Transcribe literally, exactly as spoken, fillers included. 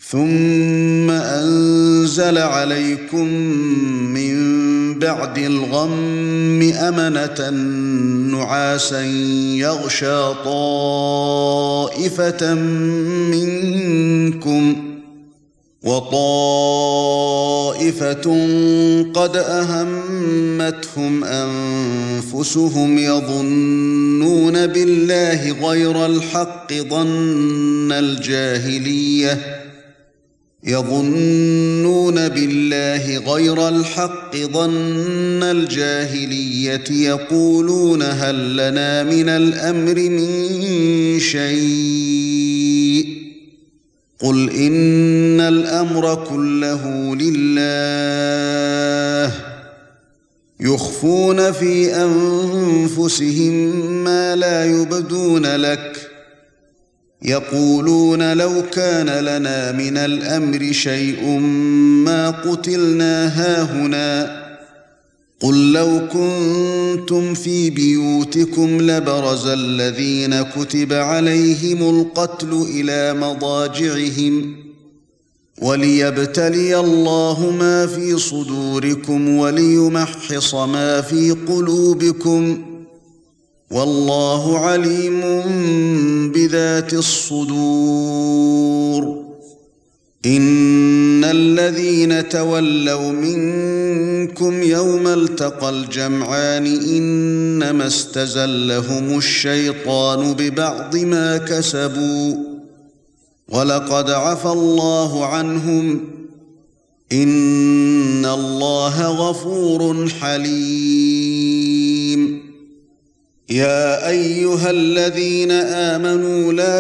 ثُمَّ أَنزَلَ عَلَيْكُم مِّن بَعْدِ الْغَمِّ أَمَنَةً نُّعَاسًا يَغْشَىٰ طَائِفَةً مِّنكُمْ وَطَائِفَةٌ قَدْ أَهَمَّتْهُمْ أَنفُسُهُمْ يَظُنُّونَ بِاللَّهِ غَيْرَ الْحَقِّ ظَنَّ الْجَاهِلِيَّةِ يَظُنُّونَ بِاللَّهِ غَيْرَ الْحَقِّ ظَنَّ الْجَاهِلِيَّةِ يَقُولُونَ هَل لَّنَا مِنَ الْأَمْرِ مِن شَيْءٍ قُلْ إِنَّ الْأَمْرَ كُلَّهُ لِلَّهِ يُخْفُونَ فِي أَنفُسِهِم مَّا لَا يُبْدُونَ لَكَ يَقُولُونَ لَوْ كَانَ لَنَا مِنَ الْأَمْرِ شَيْءٌ مَّا قُتِلْنَا هَاهُنَا قُل لَّوْ كُنتُمْ فِي بِيُوتِكُمْ لَبَرَزَ الَّذِينَ كُتِبَ عَلَيْهِمُ الْقَتْلُ إِلَى مَضَاجِعِهِمْ وَلِيَبْتَلِيَ اللَّهُ مَا فِي صُدُورِكُمْ وَلِيُمَحِّصَ مَا فِي قُلُوبِكُمْ وَاللَّهُ عَلِيمٌ بِذَاتِ الصُّدُورِ إِنَّ الَّذِينَ تَوَلَّوْا مِنكُمْ يَوْمَ الْتَقَى الْجَمْعَانِ إِنَّمَا اسْتَزَلَّهُمُ الشَّيْطَانُ بِبَعْضِ مَا كَسَبُوا وَلَقَدْ عَفَا اللَّهُ عَنْهُمْ إِنَّ اللَّهَ غَفُورٌ حَلِيمٌ يَا أَيُّهَا الَّذِينَ آمَنُوا لَا